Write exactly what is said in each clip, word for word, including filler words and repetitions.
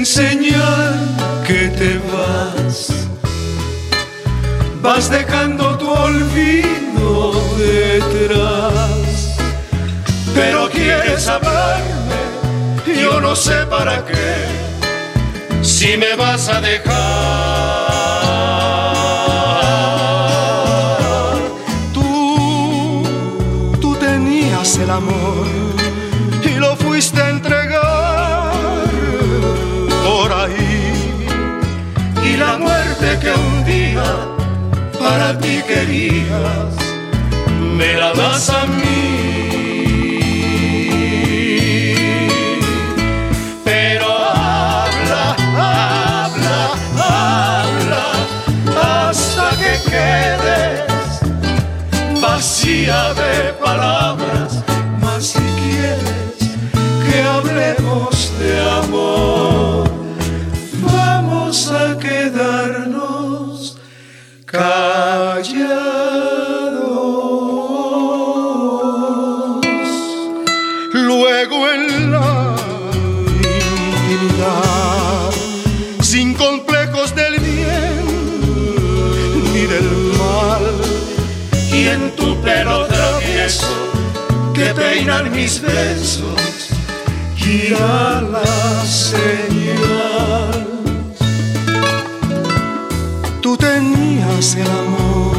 señal que te vas, vas dejando tu olvido detrás. Pero quieres hablarme, yo no sé para qué, si me vas a dejar. Tú, tú tenías el amor y lo fuiste a entregar por ahí, y la muerte que un día para ti querías, me la das a mí. Pero habla, habla, habla, hasta que quedes vacía de palabras. Mas si quieres que hablemos de amor, vamos a quedarnos callados. Luego en la intimidad, sin complejos del bien ni del mal, y en tu pelo travieso que peinan mis besos, gira la señal. Tú tenías el amor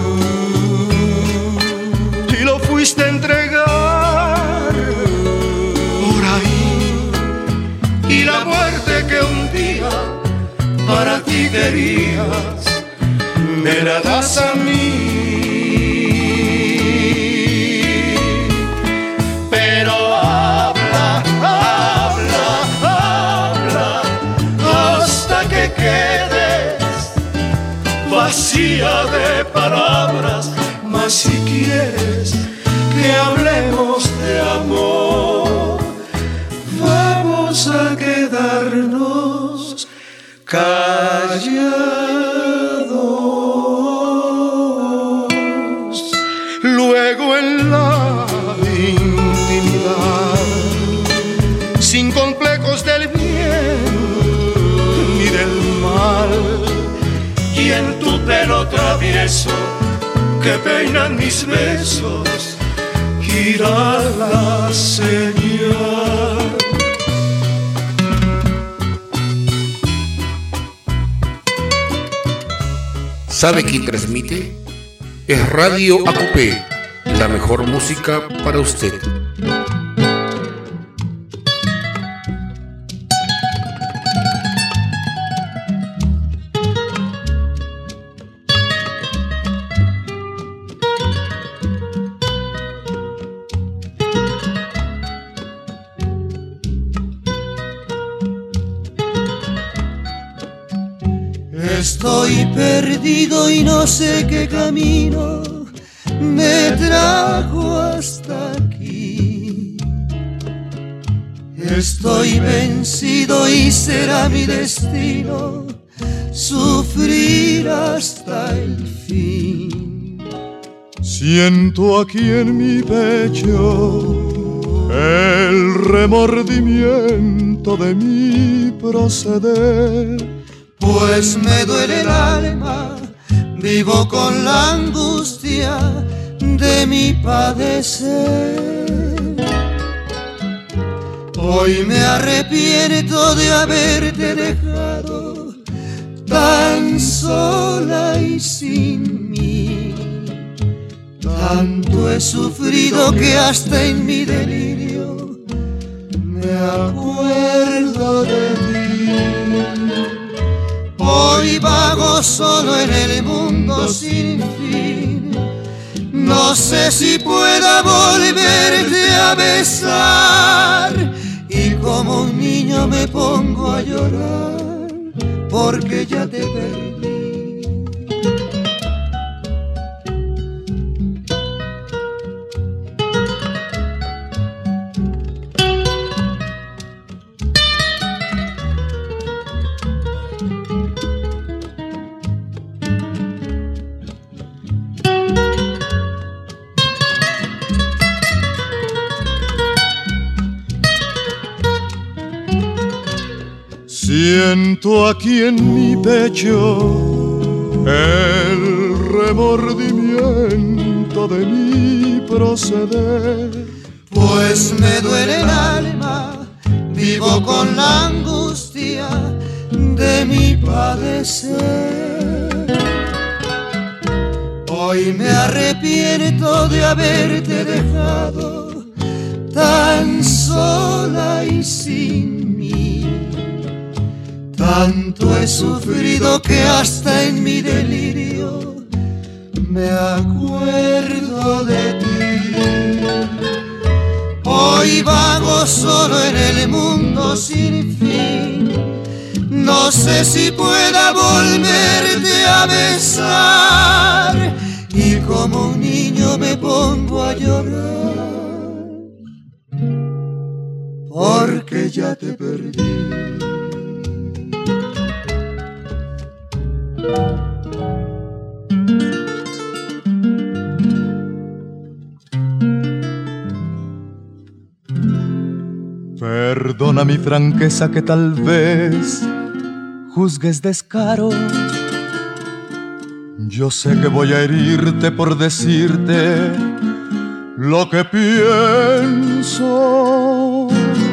y lo fuiste a entregar por ahí, y la muerte que un día para ti querías, me la das a mí. Pero habla, habla, habla, hasta que quedes vacía de palabras. Mas si quieres que hablemos de amor, vamos a quedarnos callados. Luego en la intimidad, sin complejos del bien ni del mal, y en tu pelo travieso que peinan mis besos, gira la señal. ¿Sabe quién transmite? Es Radio A Q P, la mejor música para usted. Estoy perdido y no sé qué camino me trajo hasta aquí. Estoy vencido y será mi destino sufrir hasta el fin. Siento aquí en mi pecho el remordimiento de mi proceder, pues me duele el alma, vivo con la angustia de mi padecer. Hoy me arrepiento de haberte dejado tan sola y sin mí. Tanto he sufrido que hasta en mi delirio me acuerdo de ti. Hoy vago solo en el mundo sin fin, no sé si pueda volverte a besar, y como un niño me pongo a llorar porque ya te perdí. Si Siento aquí en mi pecho el remordimiento de mi proceder, pues me duele el alma, vivo con la angustia de mi padecer. Hoy me arrepiento de haberte dejado tan sola y sin mí. Tanto he sufrido que hasta en mi delirio me acuerdo de ti. Hoy vago solo en el mundo sin fin. No sé si pueda volverte a besar. Y como un niño me pongo a llorar, porque ya te perdí. Perdona mi franqueza que tal vez juzgues descaro. Yo sé que voy a herirte por decirte lo que pienso.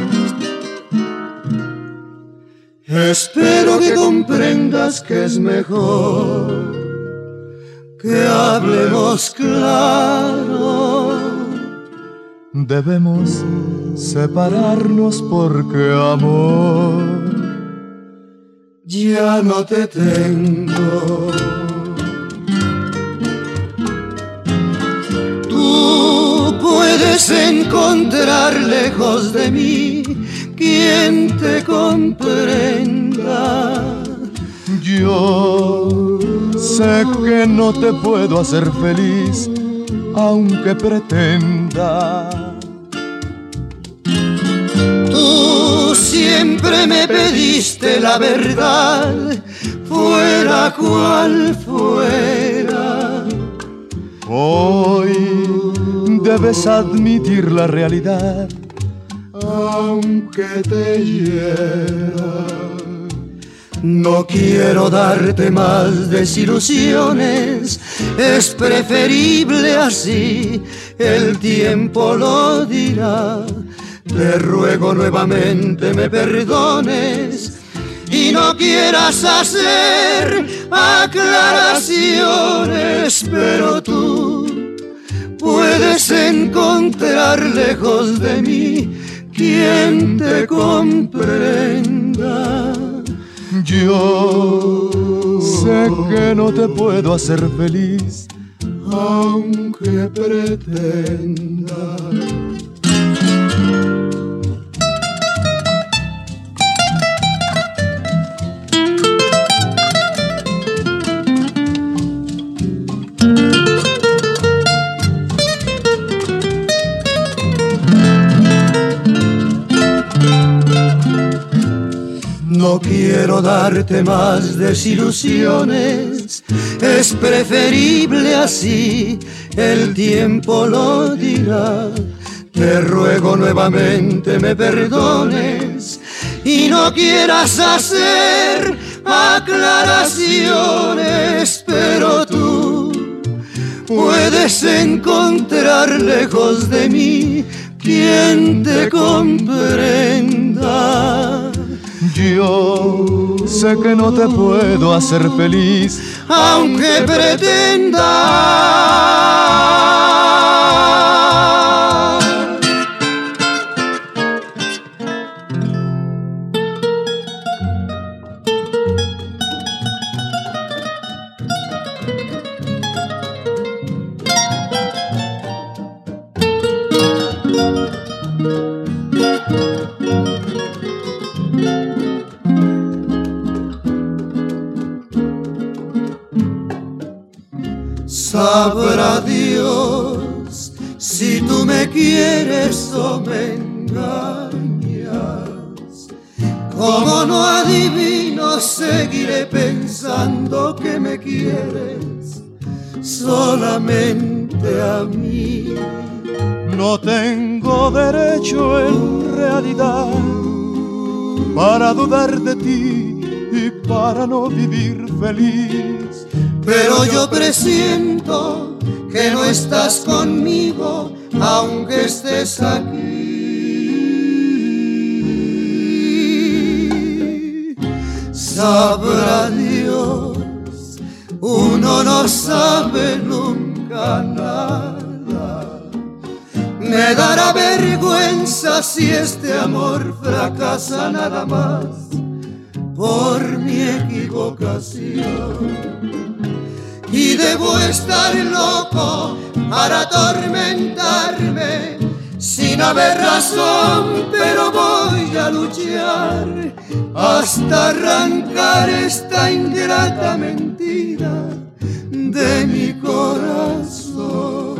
Espero que comprendas que es mejor que hablemos claro. Debemos separarnos porque, amor, ya no te tengo. Tú puedes encontrar lejos de mí quien te comprenda. Yo sé que no te puedo hacer feliz, aunque pretenda. Tú siempre me pediste la verdad, fuera cual fuera. Hoy debes admitir la realidad, aunque te hiera. No quiero darte más desilusiones, es preferible así, el tiempo lo dirá. Te ruego nuevamente me perdones y no quieras hacer aclaraciones, pero tú puedes encontrar lejos de mí quien te comprenda. Yo sé que no te puedo hacer feliz, aunque pretenda. No quiero darte más desilusiones, es preferible así, el tiempo lo dirá. Te ruego nuevamente me perdones y no quieras hacer aclaraciones, pero tú puedes encontrar lejos de mí quien te comprenda. Yo sé que no te puedo hacer feliz, aunque pretenda. Sabrá Dios si tú me quieres o me engañas. Como no adivino, seguiré pensando que me quieres solamente a mí. No tengo derecho en realidad para dudar de ti y para no vivir feliz. Pero yo presiento que no estás conmigo, aunque estés aquí. Sabrá Dios, uno no sabe nunca nada. Me dará vergüenza si este amor fracasa nada más por mi equivocación. Y debo estar loco para atormentarme sin haber razón, pero voy a luchar hasta arrancar esta ingrata mentira de mi corazón.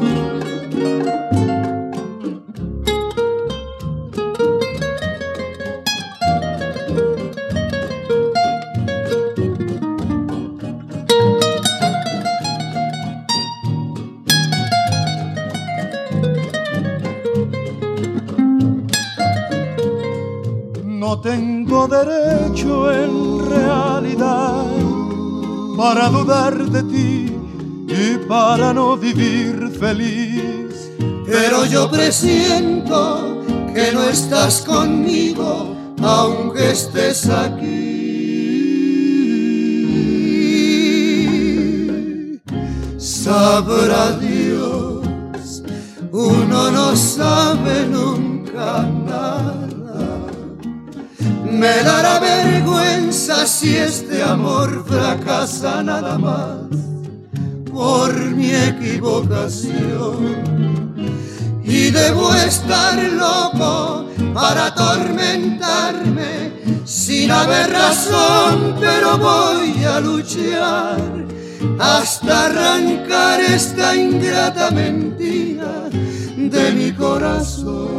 No tengo derecho en realidad para dudar de ti y para no vivir feliz. Pero yo presiento que no estás conmigo, aunque estés aquí. Sabrá Dios, uno no sabe nunca nada. Me dará vergüenza si este amor fracasa nada más por mi equivocación. Y debo estar loco para atormentarme sin haber razón, pero voy a luchar hasta arrancar esta ingrata mentira de mi corazón.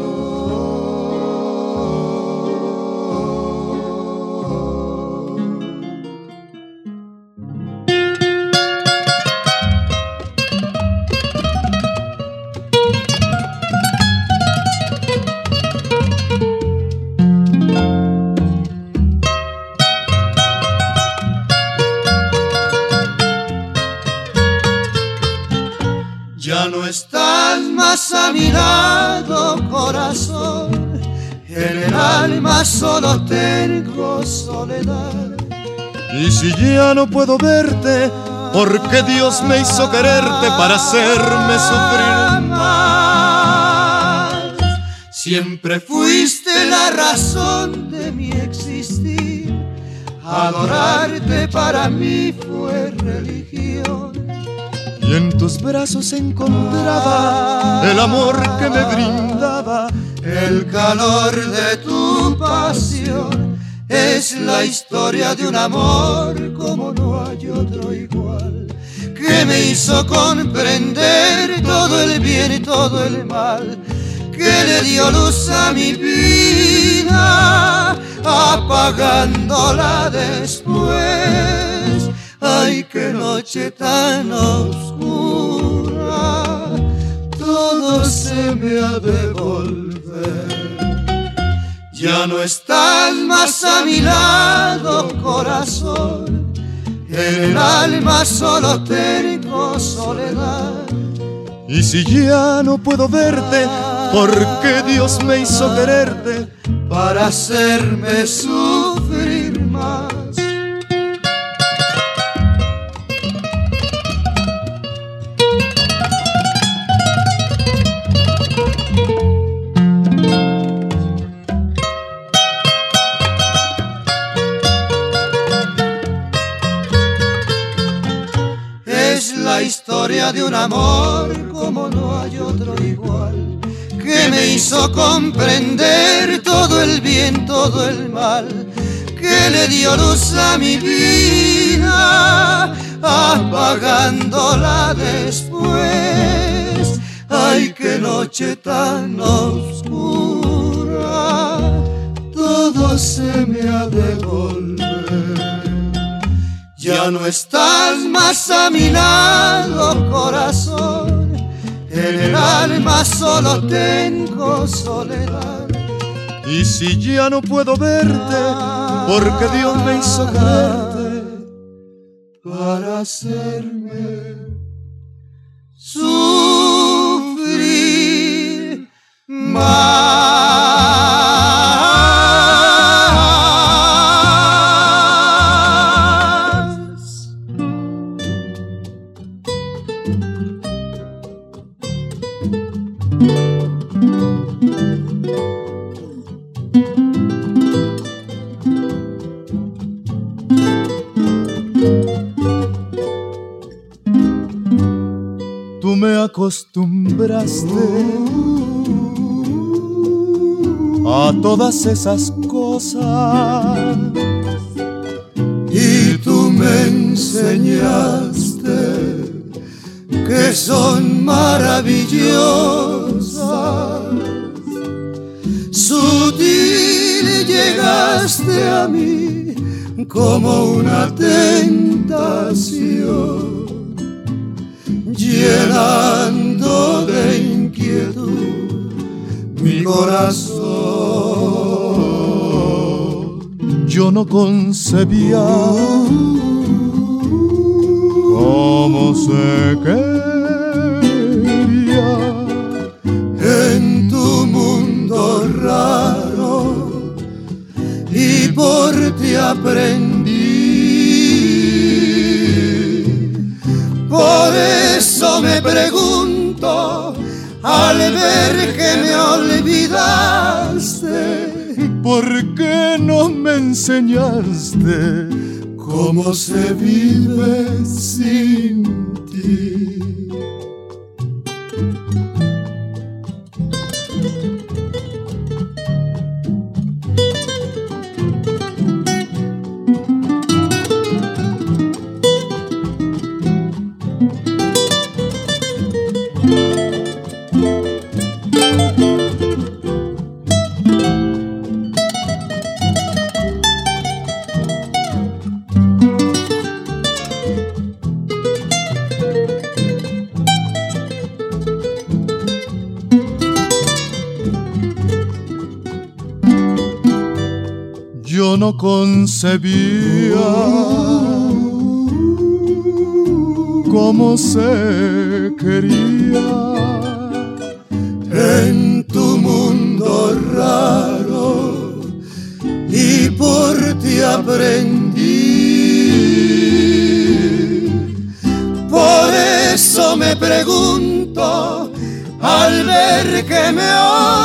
Ya no estás más a mi lado, corazón. En el alma solo tengo soledad. Y si ya no puedo verte, porque Dios me hizo quererte para hacerme sufrir más. Siempre fuiste la razón de mi existir. Adorarte para mí fue religión. Y en tus brazos encontraba el amor que me brindaba, el calor de tu pasión. Es la historia de un amor como no hay otro igual, que me hizo comprender todo el bien y todo el mal, que le dio luz a mi vida, apagándola después. Ay, qué noche tan oscura, todo se me ha de volver. Ya no estás más a mi lado, corazón. En el alma solo tengo soledad. Y si ya no puedo verte, porque Dios me hizo quererte para hacerme sufrir más. La historia de un amor como no hay otro igual, que me hizo comprender todo el bien, todo el mal, que le dio luz a mi vida, apagándola después. Ay, qué noche tan oscura, todo se me ha de volver. Ya no estás más a mi lado, corazón. En el alma solo tengo soledad. Y si ya no puedo verte, porque Dios me hizo quererte para hacerme sufrir más. Tú me acostumbraste a todas esas cosas y tú me enseñaste que son maravillosas. Sutil llegaste a mí como una tentación, llenando de inquietud mi corazón. Yo no concebía cómo se quería en tu mundo raro, y por ti aprendí. Por eso me pregunto, al ver que me olvidaste, ¿por qué no me enseñaste cómo se vive sin ti? Yo no concebía cómo se quería en tu mundo raro, y por ti aprendí. Por eso me pregunto, al ver que me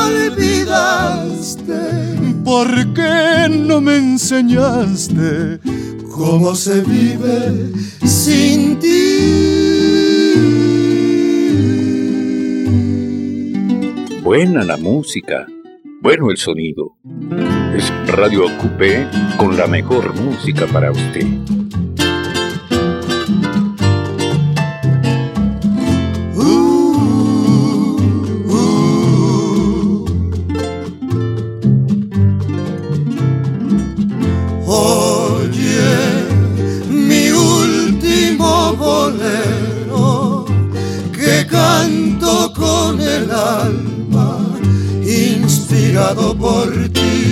olvidaste, ¿por qué no me enseñaste cómo se vive sin ti? Buena la música, bueno el sonido. Es Radio Ocupé con la mejor música para usted. Canto con el alma, inspirado por ti.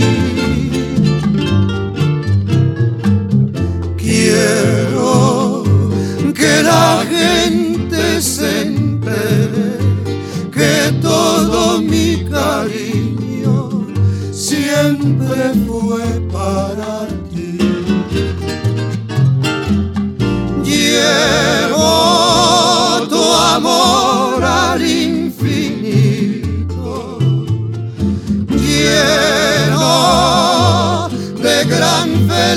Quiero que la gente se entere que todo mi cariño siempre fue para ti. Llevo tu amor al infinito, lleno de gran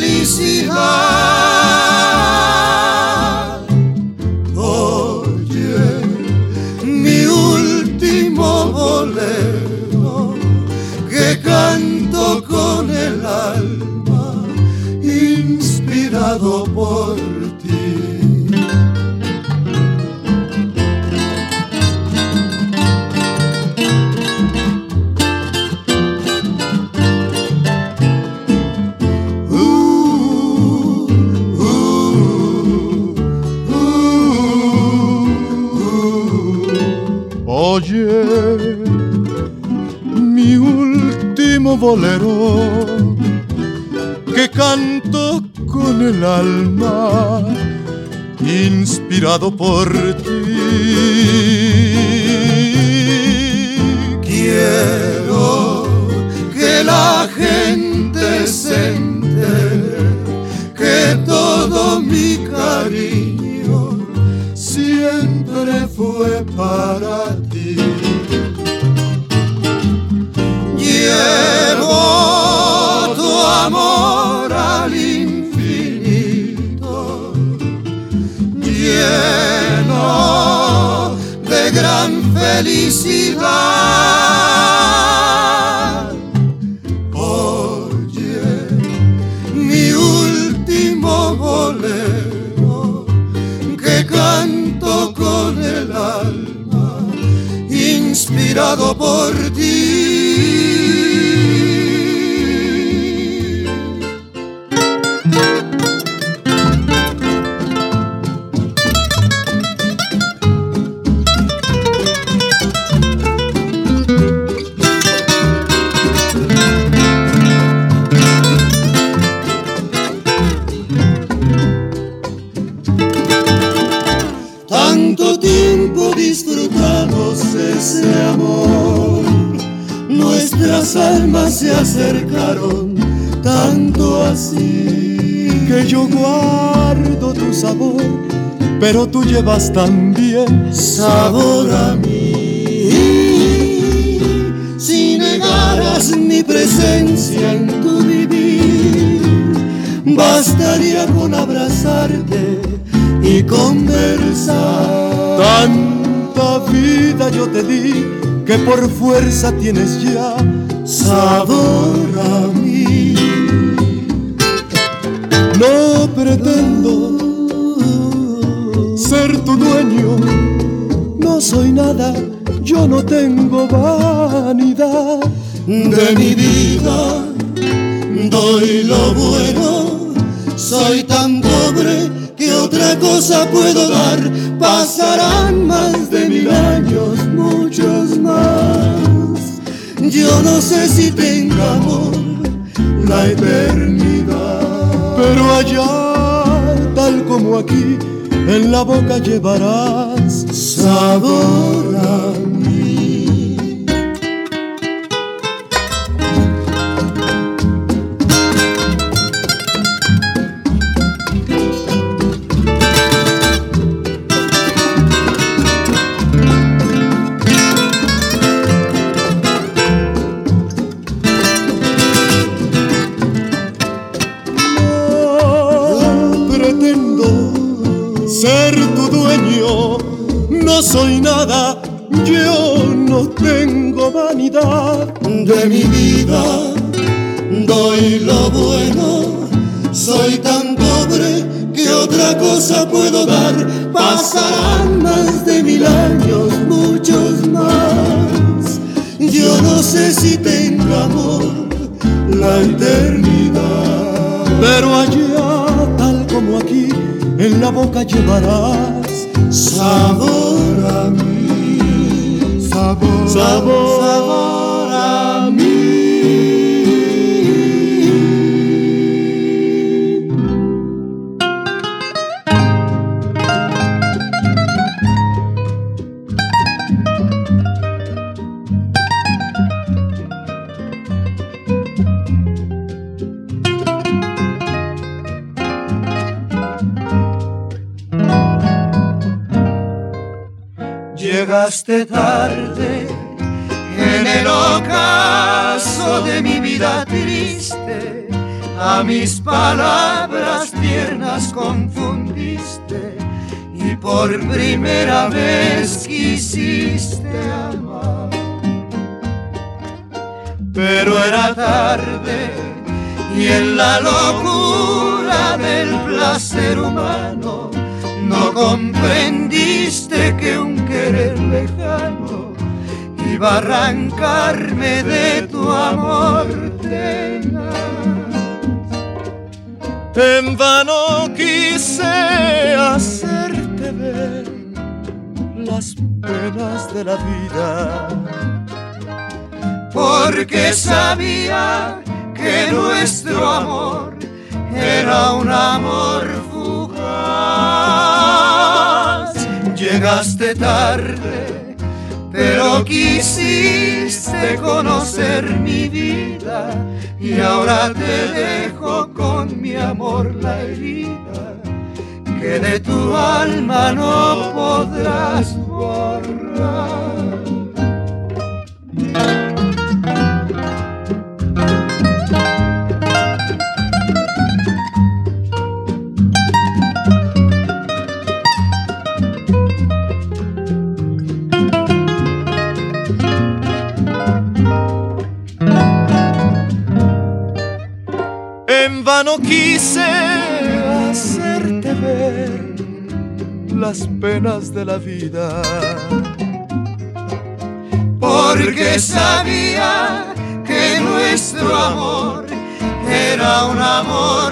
felicidad. Oye, mi último bolero que canto con el alma, inspirado por ti. Oye, mi último último bolero que canto con el alma, inspirado por ti. Quiero que la gente se entere que todo mi cariño siempre fue para ti. Llevo tu amor al infinito, lleno de gran felicidad. Oye, mi último bolero que canto con el alma, inspirado por ti. Disfrutamos ese amor, nuestras almas se acercaron tanto así que yo guardo tu sabor, pero tú llevas también sabor a mí. Si negaras mi presencia en tu vivir, bastaría con abrazarte y conversar. Tanta vida yo te di que por fuerza tienes ya sabor a mí. No pretendo ser tu dueño, no soy nada, yo no tengo vanidad. De mi vida doy lo bueno, soy tan pobre que otra cosa puedo dar. Pasarán más de mil años, muchos más. Yo no sé si tenga amor la eternidad, pero allá, tal como aquí, en la boca llevarás sabor a mí. No soy nada, yo no tengo vanidad. De mi vida doy lo bueno, soy tan pobre que otra cosa puedo dar. Pasarán más de mil años, muchos más. Yo no sé si tengo amor la eternidad, pero allá, tal como aquí, en la boca llevarás sabor a mí, sabor, sabor, sabor a mí. Llegaste tarde en el ocaso de mi vida triste, a mis palabras tiernas confundiste y por primera vez quisiste amar. Pero era tarde y en la locura del placer humano no comprendiste que un querer lejano iba a arrancarme de tu amor tenaz. En vano quise hacerte ver las penas de la vida, por porque sabía que nuestro amor era un amor fugaz. Llegaste tarde, pero quisiste conocer mi vida, y ahora te dejo con mi amor la herida que de tu alma no podrás borrar. En vano quise hacerte ver las penas de la vida, porque sabía que nuestro amor era un amor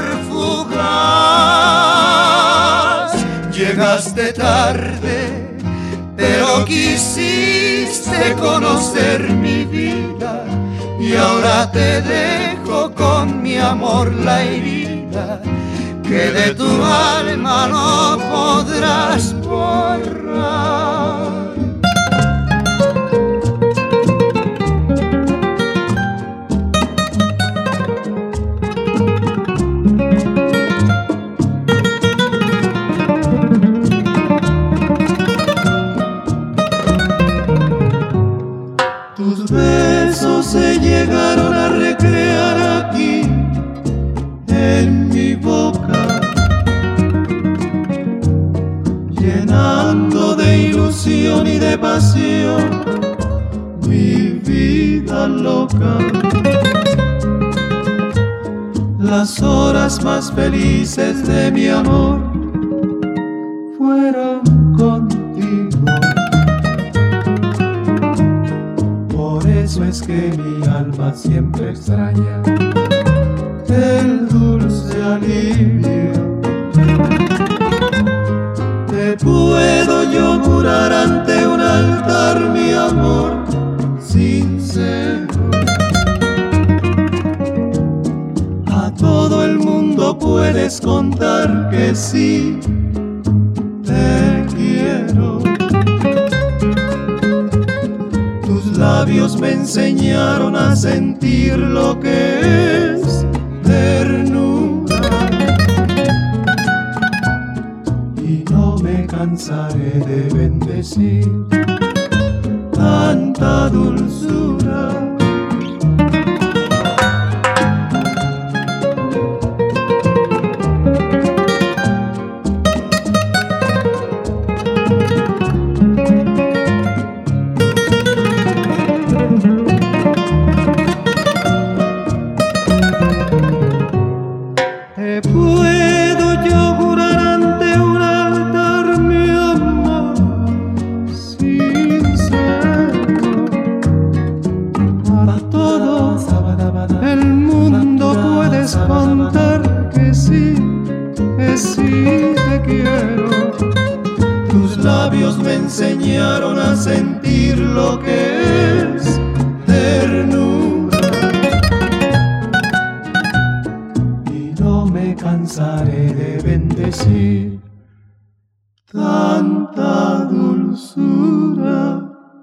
fugaz. Llegaste tarde, pero quisiste conocer mi vida, y ahora te dejo con mi amor la herida que de tu alma no podrás borrar. Tus besos se llegaron a recrear aquí en mi boca, llenando de ilusión y de pasión mi vida loca. Las horas más felices de mi amor fueron contigo. Por eso es que mi alma siempre extraña el dulce alivio. Te puedo yo jurar ante un altar mi amor sincero. A todo el mundo puedes contar que sí te quiero. Tus labios me enseñaron a sentir lo que es ternura, y no me cansaré de bendecir tanta dulzura. Me enseñaron a sentir lo que es ternura, y no me cansaré de bendecir tanta dulzura.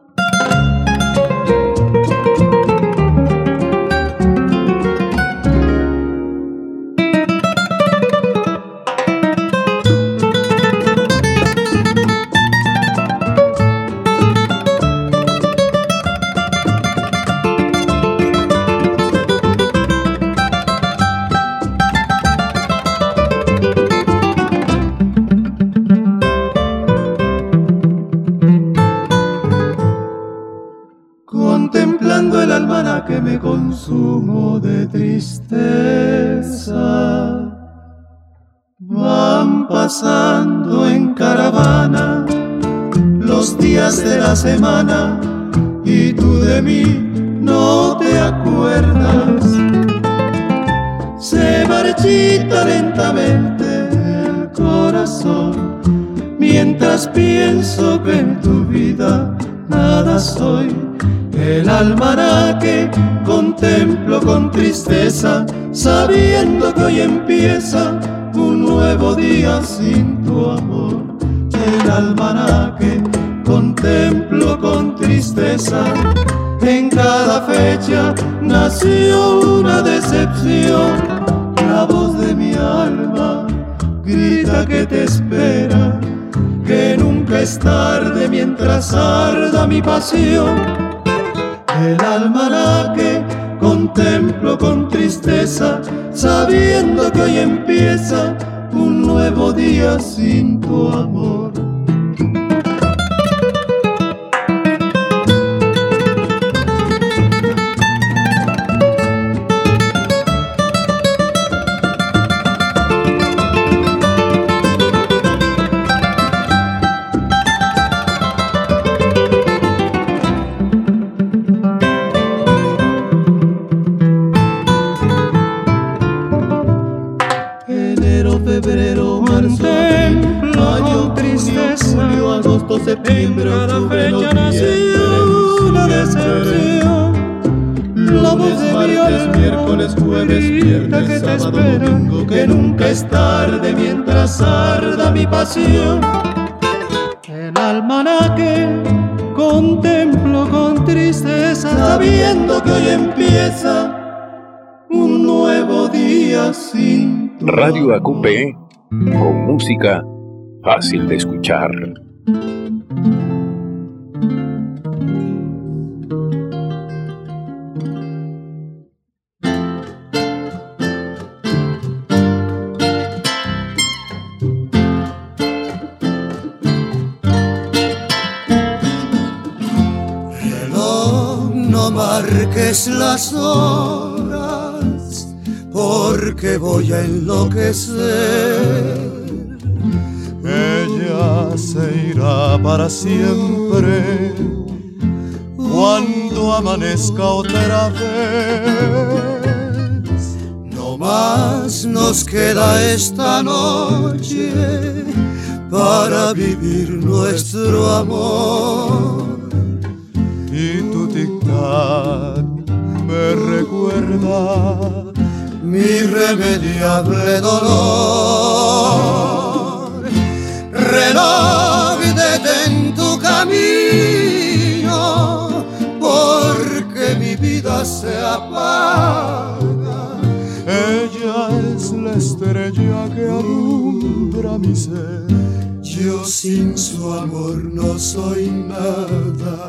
Contemplando el almanaque me consumo de tristeza. Van pasando en caravana los días de la semana, y tú de mí no te acuerdas. Se marchita lentamente el corazón, mientras pienso que en tu vida nada soy. El almanaque contemplo con tristeza, sabiendo que hoy empieza un nuevo día sin tu amor. El almanaque contemplo con tristeza, en cada fecha nació una decepción. La voz de mi alma grita que te espera, que nunca es tarde mientras arda mi pasión. El almanaque contemplo con tristeza, sabiendo que hoy empieza un nuevo día sin tu amor. Septiembre, en cada fecha nació una decepción. La voz de mi alma, miércoles, jueves, viernes, que te sábado, espera, domingo, que nunca es tarde mientras arda mi pasión. El almanaque contemplo con tristeza, sabiendo que hoy empieza un nuevo día sin tu Radio A Q P, con música fácil de escuchar. Marques las horas, porque voy a enloquecer. Ella se irá para siempre cuando amanezca otra vez. No más nos queda esta noche para vivir nuestro amor. Y tu tic-tac me recuerda mi irremediable dolor. Reloj, detén tu camino, porque mi vida se apaga. Ella es la estrella que alumbra mi ser. Yo sin su amor no soy nada.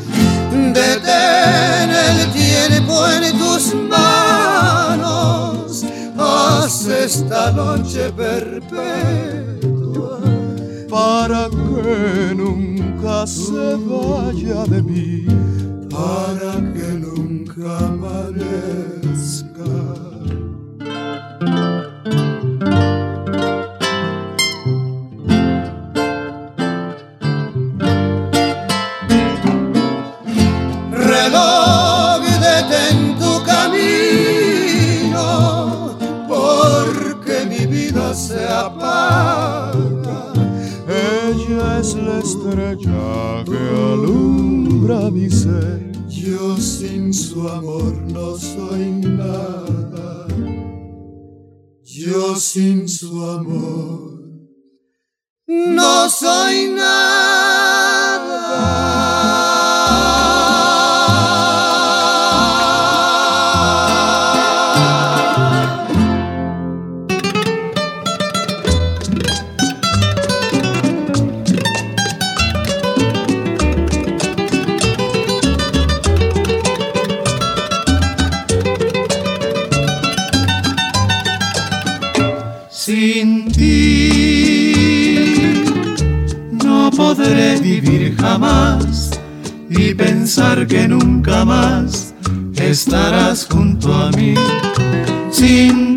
Detén el tiempo en tus manos, haz esta noche perpetua, para que nunca se vaya de mí, para que nunca amanezca. Reloj, detén tu camino, porque mi vida se apaga. Ella es la estrella que alumbra mi ser. Yo sin su amor no soy nada. Yo sin su amor no soy nada. Sin ti no podré vivir jamás y pensar que nunca más estarás junto a mí. Sin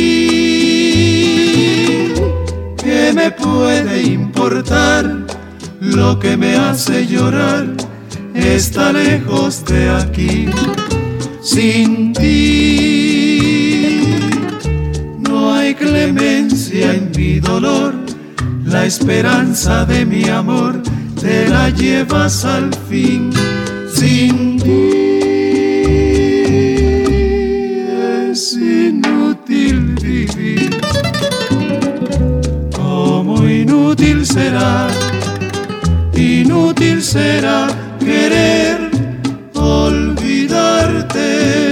ti, ¿qué me puede importar? Lo que me hace llorar está lejos de aquí. Sin ti no hay clemencia en mi dolor, la esperanza de mi amor te la llevas al fin. Sin ti es inútil vivir. Como inútil será, inútil será querer olvidarte.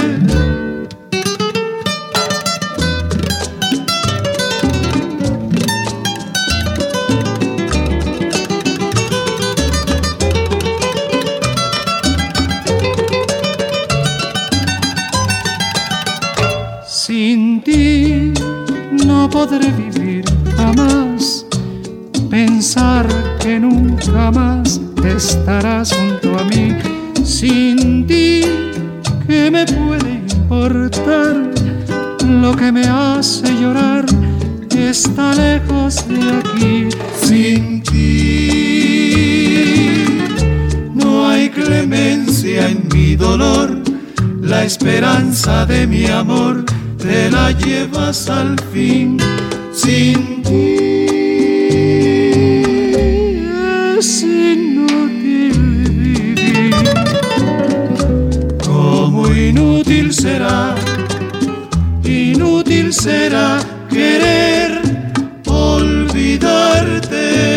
Sin ti no podré vivir jamás, pensar que nunca más estarás junto a mí. Sin ti, ¿qué me puede importar? Lo que me hace llorar está lejos de aquí. Sin ti no hay clemencia en mi dolor, la esperanza de mi amor te la llevas al fin. Sin ti es inútil vivir. Como inútil será, inútil será querer olvidarte.